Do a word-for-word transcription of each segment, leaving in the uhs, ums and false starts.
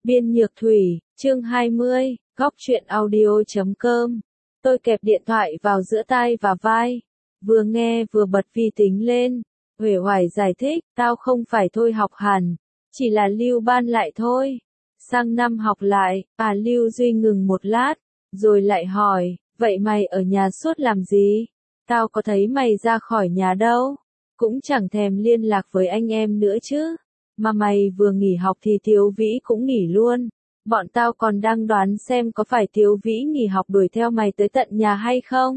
Biên Nhược Thủy, chương hai mươi, góc truyện audio chấm com. Tôi kẹp điện thoại vào giữa tai và vai, vừa nghe vừa bật vi tính lên, uể oải giải thích, tao không phải thôi học hẳn, chỉ là lưu ban lại thôi. Sang năm học lại, à Lưu Duy ngừng một lát, rồi lại hỏi, vậy mày ở nhà suốt làm gì? Tao có thấy mày ra khỏi nhà đâu, cũng chẳng thèm liên lạc với anh em nữa chứ. Mà mày vừa nghỉ học thì Thiếu Vĩ cũng nghỉ luôn. Bọn tao còn đang đoán xem có phải Thiếu Vĩ nghỉ học đuổi theo mày tới tận nhà hay không?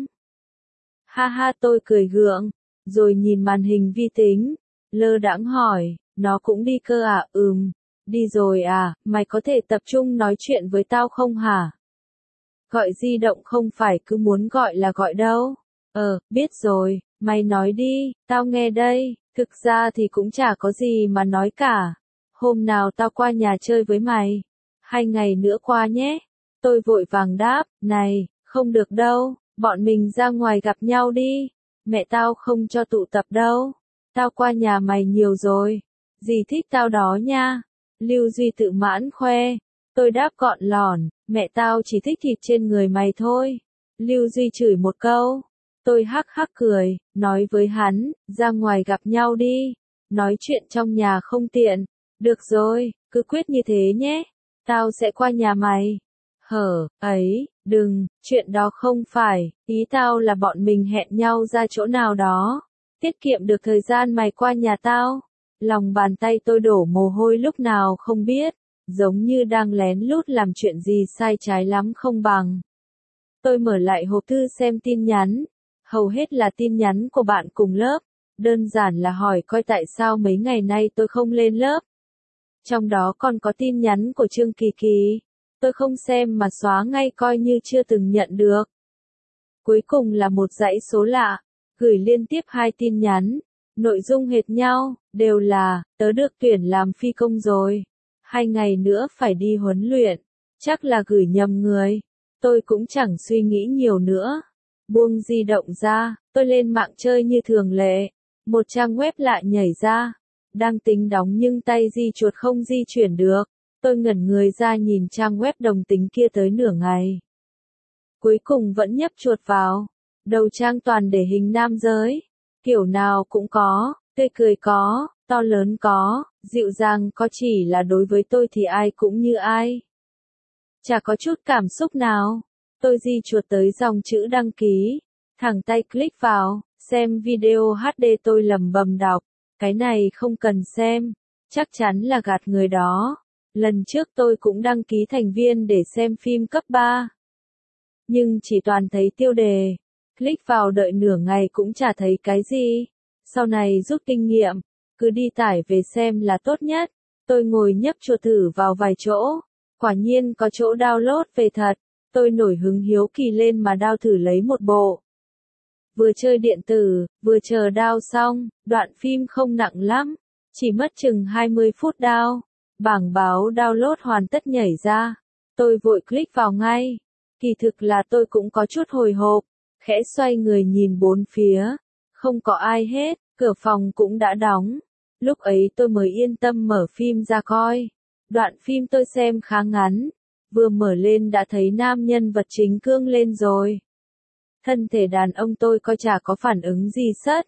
Ha ha, tôi cười gượng, rồi nhìn màn hình vi tính, lơ đãng hỏi, nó cũng đi cơ à? Ừm, đi rồi à, mày có thể tập trung nói chuyện với tao không hả? Gọi di động không phải cứ muốn gọi là gọi đâu. Ờ, biết rồi, mày nói đi, tao nghe đây. Thực ra thì cũng chả có gì mà nói cả. Hôm nào tao qua nhà chơi với mày. Hai ngày nữa qua nhé. Tôi vội vàng đáp, này, không được đâu, bọn mình ra ngoài gặp nhau đi. Mẹ tao không cho tụ tập đâu. Tao qua nhà mày nhiều rồi. Dì thích tao đó nha. Lưu Duy tự mãn khoe. Tôi đáp gọn lỏn, mẹ tao chỉ thích thịt trên người mày thôi. Lưu Duy chửi một câu. Tôi hắc hắc cười, nói với hắn, ra ngoài gặp nhau đi. Nói chuyện trong nhà không tiện. Được rồi, cứ quyết như thế nhé. Tao sẽ qua nhà mày. Hở, ấy, đừng, chuyện đó không phải, ý tao là bọn mình hẹn nhau ra chỗ nào đó. Tiết kiệm được thời gian mày qua nhà tao. Lòng bàn tay tôi đổ mồ hôi lúc nào không biết, giống như đang lén lút làm chuyện gì sai trái lắm không bằng. Tôi mở lại hộp thư xem tin nhắn. Hầu hết là tin nhắn của bạn cùng lớp, đơn giản là hỏi coi tại sao mấy ngày nay tôi không lên lớp. Trong đó còn có tin nhắn của Trương Kỳ Kỳ, tôi không xem mà xóa ngay coi như chưa từng nhận được. Cuối cùng là một dãy số lạ, gửi liên tiếp hai tin nhắn, nội dung hệt nhau, đều là, tớ được tuyển làm phi công rồi, hai ngày nữa phải đi huấn luyện, chắc là gửi nhầm người. Tôi cũng chẳng suy nghĩ nhiều nữa. Buông di động ra, tôi lên mạng chơi như thường lệ. Một trang web lạ nhảy ra. Đang tính đóng nhưng tay di chuột không di chuyển được. Tôi ngẩn người ra nhìn trang web đồng tính kia tới nửa ngày. Cuối cùng vẫn nhấp chuột vào. Đầu trang toàn để hình nam giới. Kiểu nào cũng có, tươi cười có, to lớn có, dịu dàng có, chỉ là đối với tôi thì ai cũng như ai. Chả có chút cảm xúc nào. Tôi di chuột tới dòng chữ đăng ký, thẳng tay click vào, xem video hát đê. Tôi lẩm bẩm đọc, cái này không cần xem, chắc chắn là gạt người đó. Lần trước tôi cũng đăng ký thành viên để xem phim cấp ba. Nhưng chỉ toàn thấy tiêu đề, click vào đợi nửa ngày cũng chả thấy cái gì. Sau này rút kinh nghiệm, cứ đi tải về xem là tốt nhất. Tôi ngồi nhấp chuột thử vào vài chỗ, quả nhiên có chỗ download về thật. Tôi nổi hứng hiếu kỳ lên mà download thử lấy một bộ. Vừa chơi điện tử, vừa chờ download xong, đoạn phim không nặng lắm, chỉ mất chừng hai mươi phút download. Bảng báo download hoàn tất nhảy ra. Tôi vội click vào ngay. Kỳ thực là tôi cũng có chút hồi hộp, khẽ xoay người nhìn bốn phía. Không có ai hết, cửa phòng cũng đã đóng. Lúc ấy tôi mới yên tâm mở phim ra coi. Đoạn phim tôi xem khá ngắn. Vừa mở lên đã thấy nam nhân vật chính cương lên rồi. Thân thể đàn ông tôi coi chả có phản ứng gì sất.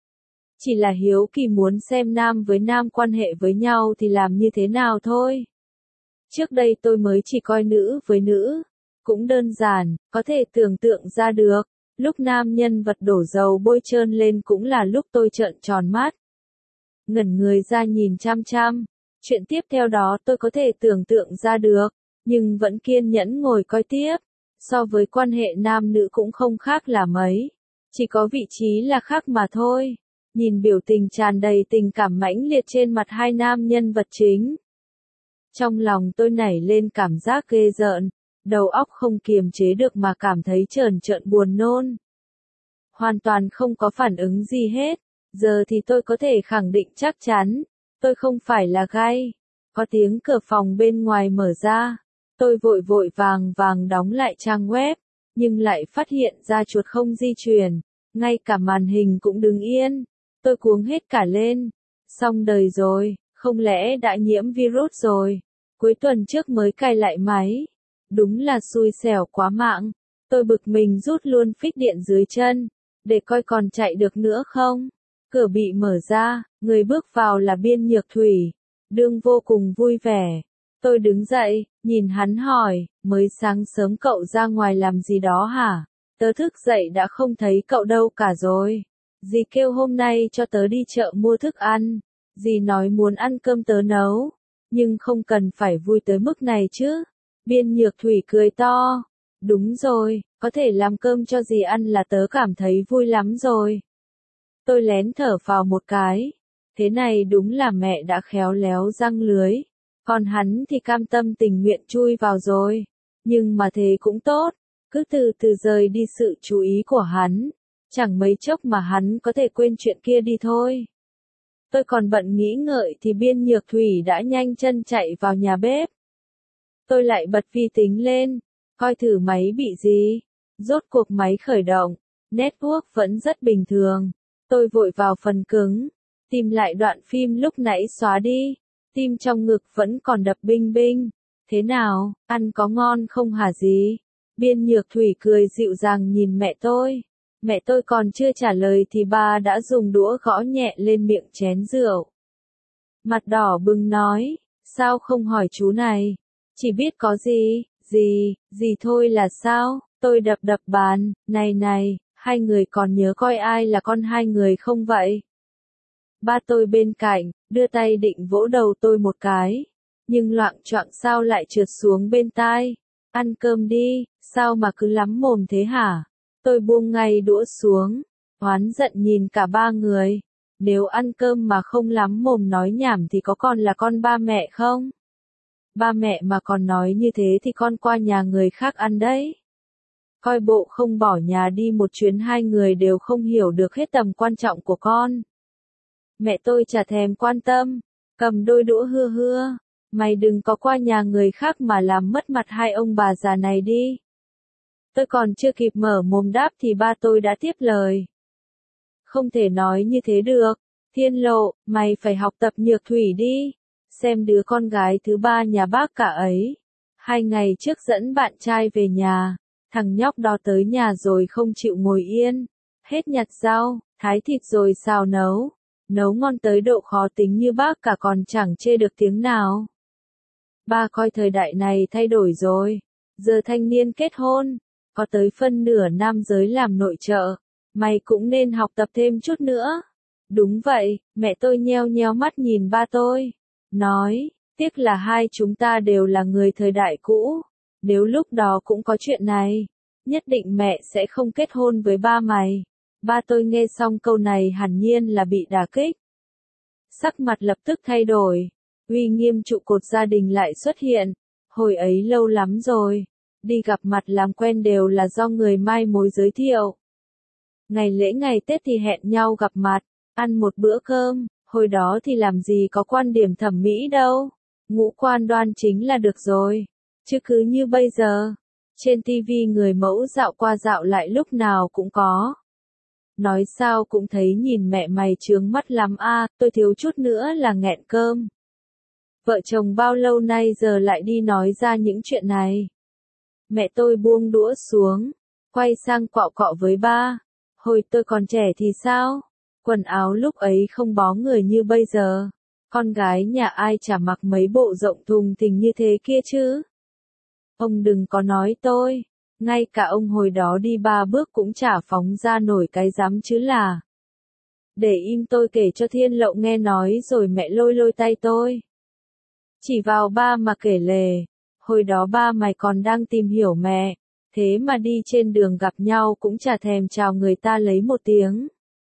Chỉ là hiếu kỳ muốn xem nam với nam quan hệ với nhau thì làm như thế nào thôi. Trước đây tôi mới chỉ coi nữ với nữ. Cũng đơn giản, có thể tưởng tượng ra được. Lúc nam nhân vật đổ dầu bôi trơn lên cũng là lúc tôi trợn tròn mắt. Ngẩn người ra nhìn chăm chăm. Chuyện tiếp theo đó tôi có thể tưởng tượng ra được. Nhưng vẫn kiên nhẫn ngồi coi tiếp. So với quan hệ nam nữ cũng không khác là mấy. Chỉ có vị trí là khác mà thôi. Nhìn biểu tình tràn đầy tình cảm mãnh liệt trên mặt hai nam nhân vật chính. Trong lòng tôi nảy lên cảm giác ghê rợn. Đầu óc không kiềm chế được mà cảm thấy trờn trợn buồn nôn. Hoàn toàn không có phản ứng gì hết. Giờ thì tôi có thể khẳng định chắc chắn. Tôi không phải là gay. Có tiếng cửa phòng bên ngoài mở ra. Tôi vội vội vàng vàng đóng lại trang web, nhưng lại phát hiện ra chuột không di chuyển, ngay cả màn hình cũng đứng yên. Tôi cuống hết cả lên. Xong đời rồi, không lẽ đã nhiễm virus rồi? cuối tuần trước mới cài lại máy. Đúng là xui xẻo quá mạng. Tôi bực mình rút luôn phích điện dưới chân, để coi còn chạy được nữa không. Cửa bị mở ra, người bước vào là Biên Nhược Thủy. Đương vô cùng vui vẻ. Tôi đứng dậy, nhìn hắn hỏi, mới sáng sớm cậu ra ngoài làm gì đó hả? Tớ thức dậy đã không thấy cậu đâu cả rồi. Dì kêu hôm nay cho tớ đi chợ mua thức ăn. Dì nói muốn ăn cơm tớ nấu. Nhưng không cần phải vui tới mức này chứ. Biên Nhược Thủy cười to. Đúng rồi, có thể làm cơm cho dì ăn là tớ cảm thấy vui lắm rồi. Tôi lén thở phào một cái. Thế này đúng là mẹ đã khéo léo răng lưới. Còn hắn thì cam tâm tình nguyện chui vào rồi. Nhưng mà thế cũng tốt. Cứ từ từ rời đi sự chú ý của hắn. Chẳng mấy chốc mà hắn có thể quên chuyện kia đi thôi. Tôi còn bận nghĩ ngợi thì Biên Nhược Thủy đã nhanh chân chạy vào nhà bếp. Tôi lại bật vi tính lên, coi thử máy bị gì. Rốt cuộc máy khởi động, network vẫn rất bình thường. Tôi vội vào phần cứng, tìm lại đoạn phim lúc nãy xóa đi. Tim trong ngực vẫn còn đập binh binh. Thế nào, ăn có ngon không hả gì? Biên Nhược Thủy cười dịu dàng nhìn mẹ tôi. Mẹ tôi còn chưa trả lời thì ba đã dùng đũa gõ nhẹ lên miệng chén rượu. Mặt đỏ bừng nói, sao không hỏi chú này? Chỉ biết có gì, gì, gì thôi là sao? Tôi đập đập bàn, này này, hai người còn nhớ coi ai là con hai người không vậy? Ba tôi bên cạnh, đưa tay định vỗ đầu tôi một cái. Nhưng loạng choạng sao lại trượt xuống bên tai? Ăn cơm đi, sao mà cứ lắm mồm thế hả? Tôi buông ngay đũa xuống, oán giận nhìn cả ba người. Nếu ăn cơm mà không lắm mồm nói nhảm thì có còn là con ba mẹ không? Ba mẹ mà còn nói như thế thì con qua nhà người khác ăn đấy. Coi bộ không bỏ nhà đi một chuyến hai người đều không hiểu được hết tầm quan trọng của con. Mẹ tôi chả thèm quan tâm, cầm đôi đũa hưa hưa. Mày đừng có qua nhà người khác mà làm mất mặt hai ông bà già này đi. Tôi còn chưa kịp mở mồm đáp thì ba tôi đã tiếp lời. Không thể nói như thế được. Thiên Lộ, mày phải học tập Nhược Thủy đi. Xem đứa con gái thứ ba nhà bác cả ấy. Hai ngày trước dẫn bạn trai về nhà. Thằng nhóc đó tới nhà rồi không chịu ngồi yên. Hết nhặt rau, thái thịt rồi xào nấu. Nấu ngon tới độ khó tính như bác cả còn chẳng chê được tiếng nào. Ba coi thời đại này thay đổi rồi. Giờ thanh niên kết hôn. Có tới phân nửa nam giới làm nội trợ. Mày cũng nên học tập thêm chút nữa. Đúng vậy, mẹ tôi nheo nheo mắt nhìn ba tôi. Nói, tiếc là hai chúng ta đều là người thời đại cũ. Nếu lúc đó cũng có chuyện này, nhất định mẹ sẽ không kết hôn với ba mày. Ba tôi nghe xong câu này hẳn nhiên là bị đả kích. Sắc mặt lập tức thay đổi. Uy nghiêm trụ cột gia đình lại xuất hiện. Hồi ấy lâu lắm rồi. Đi gặp mặt làm quen đều là do người mai mối giới thiệu. Ngày lễ ngày Tết thì hẹn nhau gặp mặt, ăn một bữa cơm, hồi đó thì làm gì có quan điểm thẩm mỹ đâu. Ngũ quan đoan chính là được rồi. Chứ cứ như bây giờ, trên tivi người mẫu dạo qua dạo lại lúc nào cũng có. Nói sao cũng thấy nhìn mẹ mày chướng mắt lắm a, tôi thiếu chút nữa là nghẹn cơm. Vợ chồng bao lâu nay giờ lại đi nói ra những chuyện này. Mẹ tôi buông đũa xuống, quay sang quạo quọ với ba. Hồi tôi còn trẻ thì sao? Quần áo lúc ấy không bó người như bây giờ. Con gái nhà ai chả mặc mấy bộ rộng thùng thình như thế kia chứ. Ông đừng có nói tôi. Ngay cả ông hồi đó đi ba bước cũng chả phóng ra nổi cái dám chứ là. Để im tôi kể cho Thiên Lậu nghe nói rồi mẹ lôi lôi tay tôi. Chỉ vào ba mà kể lể. Hồi đó ba mày còn đang tìm hiểu mẹ. Thế mà đi trên đường gặp nhau cũng chả thèm chào người ta lấy một tiếng.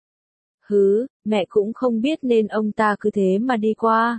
Hứ, mẹ cũng không biết nên ông ta cứ thế mà đi qua.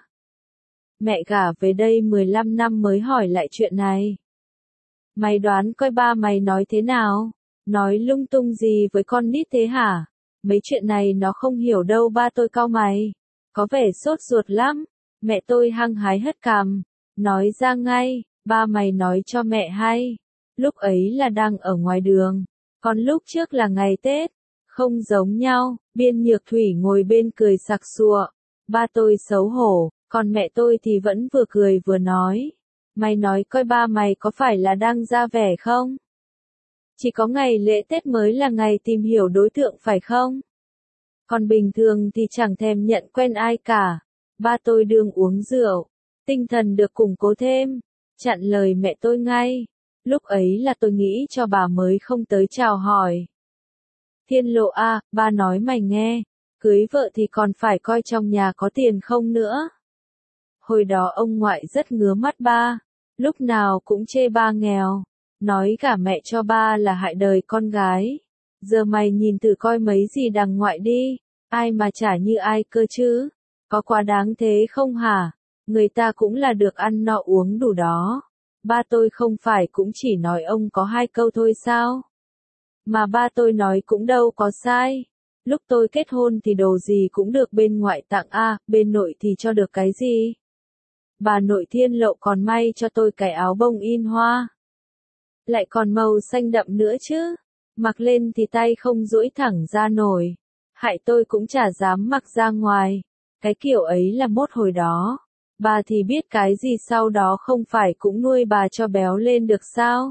Mẹ gả về đây mười lăm năm mới hỏi lại chuyện này. Mày đoán coi ba mày nói thế nào? Nói lung tung gì với con nít thế hả? Mấy chuyện này nó không hiểu đâu ba tôi cau mày. Có vẻ sốt ruột lắm. Mẹ tôi hăng hái hất cằm. Nói ra ngay, ba mày nói cho mẹ hay. Lúc ấy là đang ở ngoài đường. Còn lúc trước là ngày Tết. Không giống nhau, Biên Nhược Thủy ngồi bên cười sặc sụa. Ba tôi xấu hổ, còn mẹ tôi thì vẫn vừa cười vừa nói. Mày nói coi ba mày có phải là đang ra vẻ không? Chỉ có ngày lễ Tết mới là ngày tìm hiểu đối tượng phải không? Còn bình thường thì chẳng thèm nhận quen ai cả. Ba tôi đương uống rượu, tinh thần được củng cố thêm, chặn lời mẹ tôi ngay. Lúc ấy là tôi nghĩ cho bà mới không tới chào hỏi. Thiên Lộ à, ba nói mày nghe, cưới vợ thì còn phải coi trong nhà có tiền không nữa. Hồi đó ông ngoại rất ngứa mắt ba, lúc nào cũng chê ba nghèo, nói cả mẹ cho ba là hại đời con gái. Giờ mày nhìn thử coi mấy gì đằng ngoại đi, ai mà chả như ai cơ chứ, có quá đáng thế không hả? Người ta cũng là được ăn no uống đủ đó. Ba tôi không phải cũng chỉ nói ông có hai câu thôi sao? Mà ba tôi nói cũng đâu có sai. Lúc tôi kết hôn thì đồ gì cũng được bên ngoại tặng a, bên nội thì cho được cái gì? Bà nội Thiên Lộ còn may cho tôi cái áo bông in hoa. Lại còn màu xanh đậm nữa chứ. Mặc lên thì tay không duỗi thẳng ra nổi. Hại tôi cũng chả dám mặc ra ngoài. Cái kiểu ấy là mốt hồi đó. Bà thì biết cái gì sau đó không phải cũng nuôi bà cho béo lên được sao?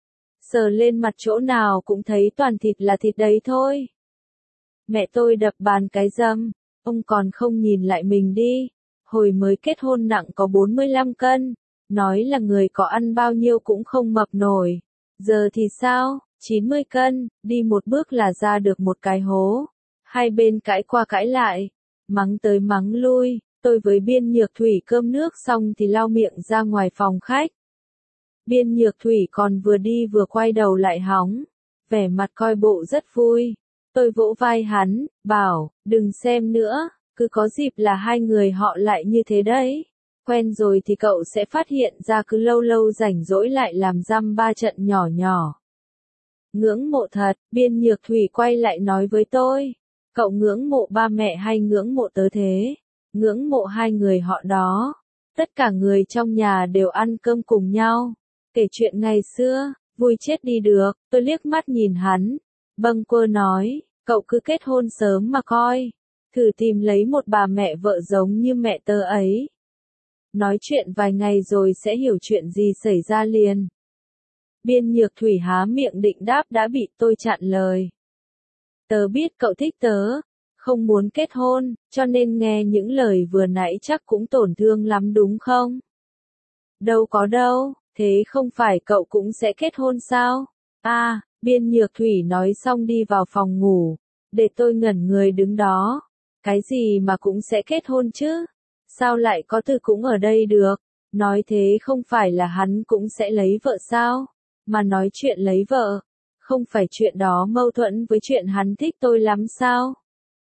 Sờ lên mặt chỗ nào cũng thấy toàn thịt là thịt đấy thôi. Mẹ tôi đập bàn cái dâm. Ông còn không nhìn lại mình đi. Hồi mới kết hôn nặng có bốn mươi lăm cân. Nói là người có ăn bao nhiêu cũng không mập nổi. Giờ thì sao? chín mươi cân, đi một bước là ra được một cái hố. Hai bên cãi qua cãi lại. Mắng tới mắng lui. Tôi với Biên Nhược Thủy cơm nước xong thì lau miệng ra ngoài phòng khách. Biên Nhược Thủy còn vừa đi vừa quay đầu lại hóng. Vẻ mặt coi bộ rất vui. Tôi vỗ vai hắn, bảo, đừng xem nữa, cứ có dịp là hai người họ lại như thế đấy. Quen rồi thì cậu sẽ phát hiện ra cứ lâu lâu rảnh rỗi lại làm dăm ba trận nhỏ nhỏ. Ngưỡng mộ thật, Biên Nhược Thủy quay lại nói với tôi. Cậu ngưỡng mộ ba mẹ hay ngưỡng mộ tớ thế? Ngưỡng mộ hai người họ đó. Tất cả người trong nhà đều ăn cơm cùng nhau. Kể chuyện ngày xưa, vui chết đi được. Tôi liếc mắt nhìn hắn. Bâng quơ nói, cậu cứ kết hôn sớm mà coi. Thử tìm lấy một bà mẹ vợ giống như mẹ tớ ấy. Nói chuyện vài ngày rồi sẽ hiểu chuyện gì xảy ra liền. Biên Nhược Thủy há miệng định đáp đã bị tôi chặn lời. Tớ biết cậu thích tớ, không muốn kết hôn, cho nên nghe những lời vừa nãy chắc cũng tổn thương lắm đúng không? Đâu có đâu, thế không phải cậu cũng sẽ kết hôn sao? À, Biên Nhược Thủy nói xong đi vào phòng ngủ, để tôi ngẩn người đứng đó. Cái gì mà cũng sẽ kết hôn chứ? Sao lại có từ cũng ở đây được? Nói thế không phải là hắn cũng sẽ lấy vợ sao? Mà nói chuyện lấy vợ, không phải chuyện đó mâu thuẫn với chuyện hắn thích tôi lắm sao?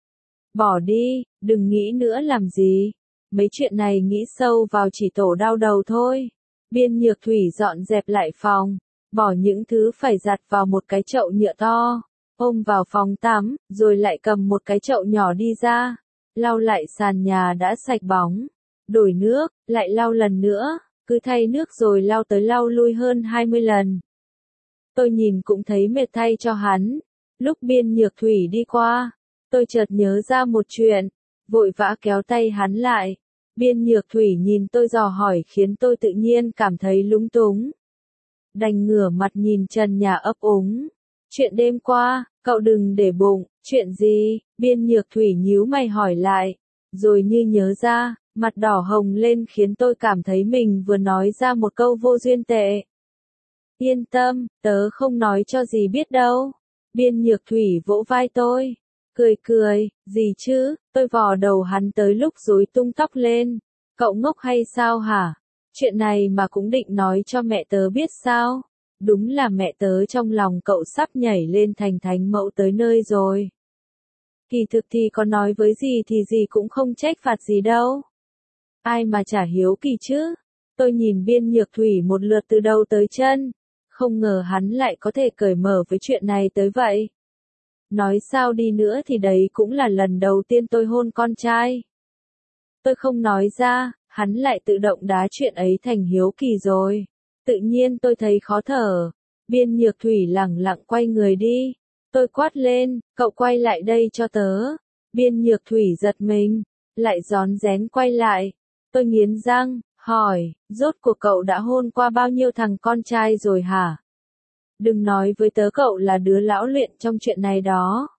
Bỏ đi, đừng nghĩ nữa làm gì. Mấy chuyện này nghĩ sâu vào chỉ tổ đau đầu thôi. Biên Nhược Thủy dọn dẹp lại phòng, bỏ những thứ phải giặt vào một cái chậu nhựa to, ôm vào phòng tắm, rồi lại cầm một cái chậu nhỏ đi ra, lau lại sàn nhà đã sạch bóng, đổi nước, lại lau lần nữa, cứ thay nước rồi lau tới lau lui hơn hai mươi lần. Tôi nhìn cũng thấy mệt thay cho hắn. Lúc Biên Nhược Thủy đi qua, tôi chợt nhớ ra một chuyện, vội vã kéo tay hắn lại. Biên Nhược Thủy nhìn tôi dò hỏi khiến tôi tự nhiên cảm thấy lúng túng. Đành ngửa mặt nhìn trần nhà ấp úng. Chuyện đêm qua, cậu đừng để bụng, chuyện gì? Biên Nhược Thủy nhíu mày hỏi lại. Rồi như nhớ ra, mặt đỏ hồng lên khiến tôi cảm thấy mình vừa nói ra một câu vô duyên tệ. Yên tâm, tớ không nói cho gì biết đâu. Biên Nhược Thủy vỗ vai tôi. Cười cười, gì chứ, tôi vò đầu hắn tới lúc rối tung tóc lên. Cậu ngốc hay sao hả? Chuyện này mà cũng định nói cho mẹ tớ biết sao? Đúng là mẹ tớ trong lòng cậu sắp nhảy lên thành thánh mẫu tới nơi rồi. Kỳ thực thì có nói với gì thì gì cũng không trách phạt gì đâu. Ai mà chả hiếu kỳ chứ? Tôi nhìn Biên Nhược Thủy một lượt từ đầu tới chân. Không ngờ hắn lại có thể cởi mở với chuyện này tới vậy. Nói sao đi nữa thì đấy cũng là lần đầu tiên tôi hôn con trai. Tôi không nói ra, hắn lại tự động đá chuyện ấy thành hiếu kỳ rồi. Tự nhiên tôi thấy khó thở. Biên Nhược Thủy lẳng lặng quay người đi. Tôi quát lên, cậu quay lại đây cho tớ. Biên Nhược Thủy giật mình, lại rón rén quay lại. Tôi nghiến răng, Hỏi, rốt cuộc cậu đã hôn qua bao nhiêu thằng con trai rồi hả? Đừng nói với tớ cậu là đứa lão luyện trong chuyện này đó.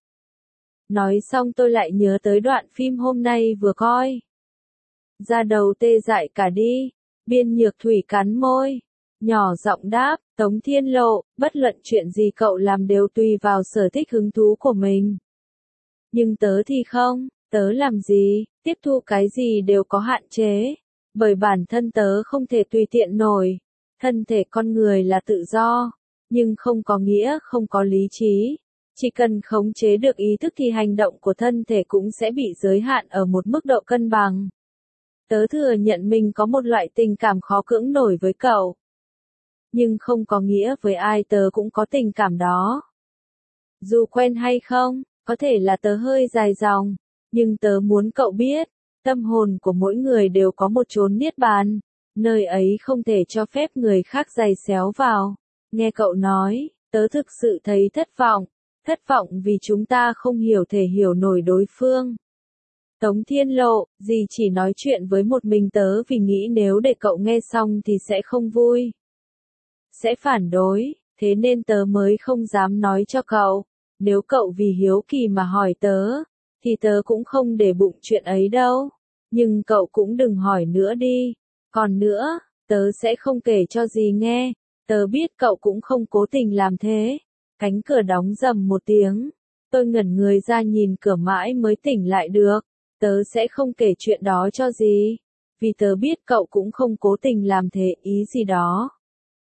Nói xong tôi lại nhớ tới đoạn phim hôm nay vừa coi. Da đầu tê dại cả đi. Biên Nhược Thủy cắn môi. Nhỏ giọng đáp, Tống Thiên Lộ, bất luận chuyện gì cậu làm đều tùy vào sở thích hứng thú của mình. Nhưng tớ thì không, tớ làm gì, tiếp thu cái gì đều có hạn chế. Bởi bản thân tớ không thể tùy tiện nổi. Thân thể con người là tự do, nhưng không có nghĩa không có lý trí. Chỉ cần khống chế được ý thức thì hành động của thân thể cũng sẽ bị giới hạn ở một mức độ cân bằng. Tớ thừa nhận mình có một loại tình cảm khó cưỡng nổi với cậu. Nhưng không có nghĩa với ai tớ cũng có tình cảm đó. Dù quen hay không, có thể là tớ hơi dài dòng, nhưng tớ muốn cậu biết, tâm hồn của mỗi người đều có một chốn niết bàn, nơi ấy không thể cho phép người khác giày xéo vào. Nghe cậu nói, tớ thực sự thấy thất vọng, thất vọng vì chúng ta không hiểu thể hiểu nổi đối phương. Tống Thiên Lộ, dì chỉ nói chuyện với một mình tớ vì nghĩ nếu để cậu nghe xong thì sẽ không vui. Sẽ phản đối, thế nên tớ mới không dám nói cho cậu. Nếu cậu vì hiếu kỳ mà hỏi tớ, thì tớ cũng không để bụng chuyện ấy đâu. Nhưng cậu cũng đừng hỏi nữa đi. Còn nữa, tớ sẽ không kể cho dì nghe. Tớ biết cậu cũng không cố tình làm thế. Cánh cửa đóng rầm một tiếng. Tôi ngẩn người ra nhìn cửa mãi mới tỉnh lại được. Tớ sẽ không kể chuyện đó cho dì. Vì tớ biết cậu cũng không cố tình làm thế ý gì đó.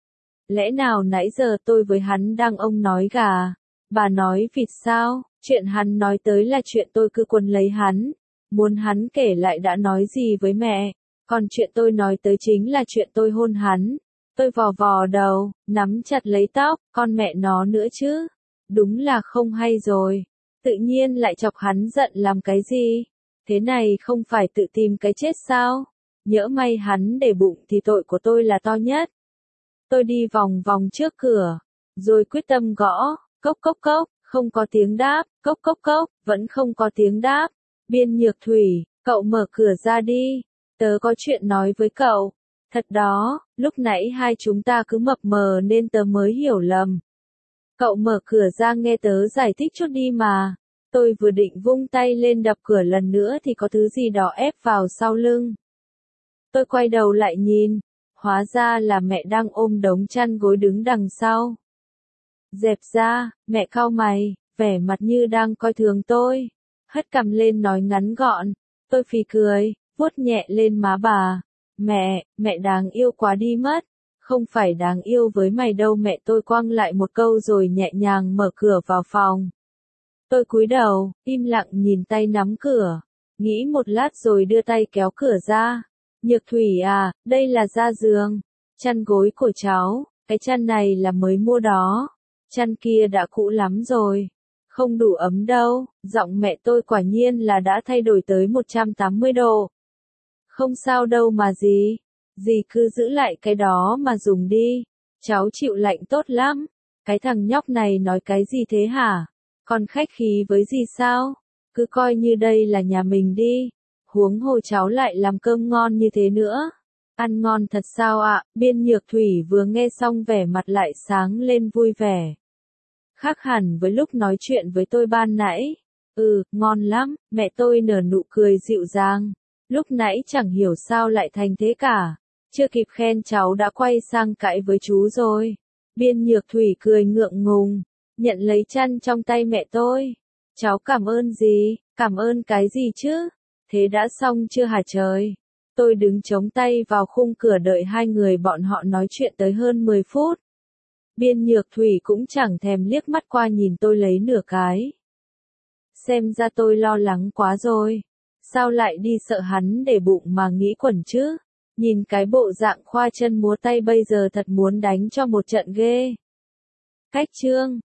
Lẽ nào nãy giờ tôi với hắn đang ông nói gà, bà nói vịt sao? Chuyện hắn nói tới là chuyện tôi cứ quấn lấy hắn. Muốn hắn kể lại đã nói gì với mẹ. Còn chuyện tôi nói tới chính là chuyện tôi hôn hắn. Tôi vò vò đầu, nắm chặt lấy tóc, con mẹ nó nữa chứ. Đúng là không hay rồi. Tự nhiên lại chọc hắn giận làm cái gì? Thế này không phải tự tìm cái chết sao? Nhỡ may hắn để bụng thì tội của tôi là to nhất. Tôi đi vòng vòng trước cửa, rồi quyết tâm gõ, cốc cốc cốc, không có tiếng đáp, cốc cốc cốc, vẫn không có tiếng đáp. Biên Nhược Thủy, cậu mở cửa ra đi, tớ có chuyện nói với cậu. Thật đó, lúc nãy hai chúng ta cứ mập mờ nên tớ mới hiểu lầm. Cậu mở cửa ra nghe tớ giải thích chút đi mà. Tôi vừa định vung tay lên đập cửa lần nữa thì có thứ gì đó ép vào sau lưng. Tôi quay đầu lại nhìn, hóa ra là mẹ đang ôm đống chăn gối đứng đằng sau. Dẹp ra, mẹ cau mày, vẻ mặt như đang coi thường tôi. Hất cằm lên nói ngắn gọn. Tôi phì cười, vuốt nhẹ lên má bà. Mẹ, mẹ đáng yêu quá đi mất. Không phải đáng yêu với mày đâu mẹ, tôi quăng lại một câu rồi nhẹ nhàng mở cửa vào phòng. Tôi cúi đầu, im lặng nhìn tay nắm cửa. Nghĩ một lát rồi đưa tay kéo cửa ra. Nhược Thủy à, đây là da giường. Chăn gối của cháu, cái chăn này là mới mua đó. Chăn kia đã cũ lắm rồi. Không đủ ấm đâu, giọng mẹ tôi quả nhiên là đã thay đổi tới một trăm tám mươi độ. Không sao đâu mà dì. Dì cứ giữ lại cái đó mà dùng đi. Cháu chịu lạnh tốt lắm. Cái thằng nhóc này nói cái gì thế hả? Còn khách khí với dì sao? Cứ coi như đây là nhà mình đi. Huống hồ cháu lại làm cơm ngon như thế nữa. Ăn ngon thật sao ạ? Biên Nhược Thủy vừa nghe xong vẻ mặt lại sáng lên vui vẻ. Khác hẳn với lúc nói chuyện với tôi ban nãy. Ừ, ngon lắm, mẹ tôi nở nụ cười dịu dàng. Lúc nãy chẳng hiểu sao lại thành thế cả. Chưa kịp khen cháu đã quay sang cãi với chú rồi. Biên Nhược Thủy cười ngượng ngùng, nhận lấy chăn trong tay mẹ tôi. Cháu cảm ơn gì? Cảm ơn cái gì chứ? Thế đã xong chưa hả trời? Tôi đứng chống tay vào khung cửa đợi hai người bọn họ nói chuyện tới hơn mười phút. Biên Nhược Thủy cũng chẳng thèm liếc mắt qua nhìn tôi lấy nửa cái. Xem ra tôi lo lắng quá rồi. Sao lại đi sợ hắn để bụng mà nghĩ quẩn chứ? Nhìn cái bộ dạng khoa chân múa tay bây giờ thật muốn đánh cho một trận ghê. Cách chương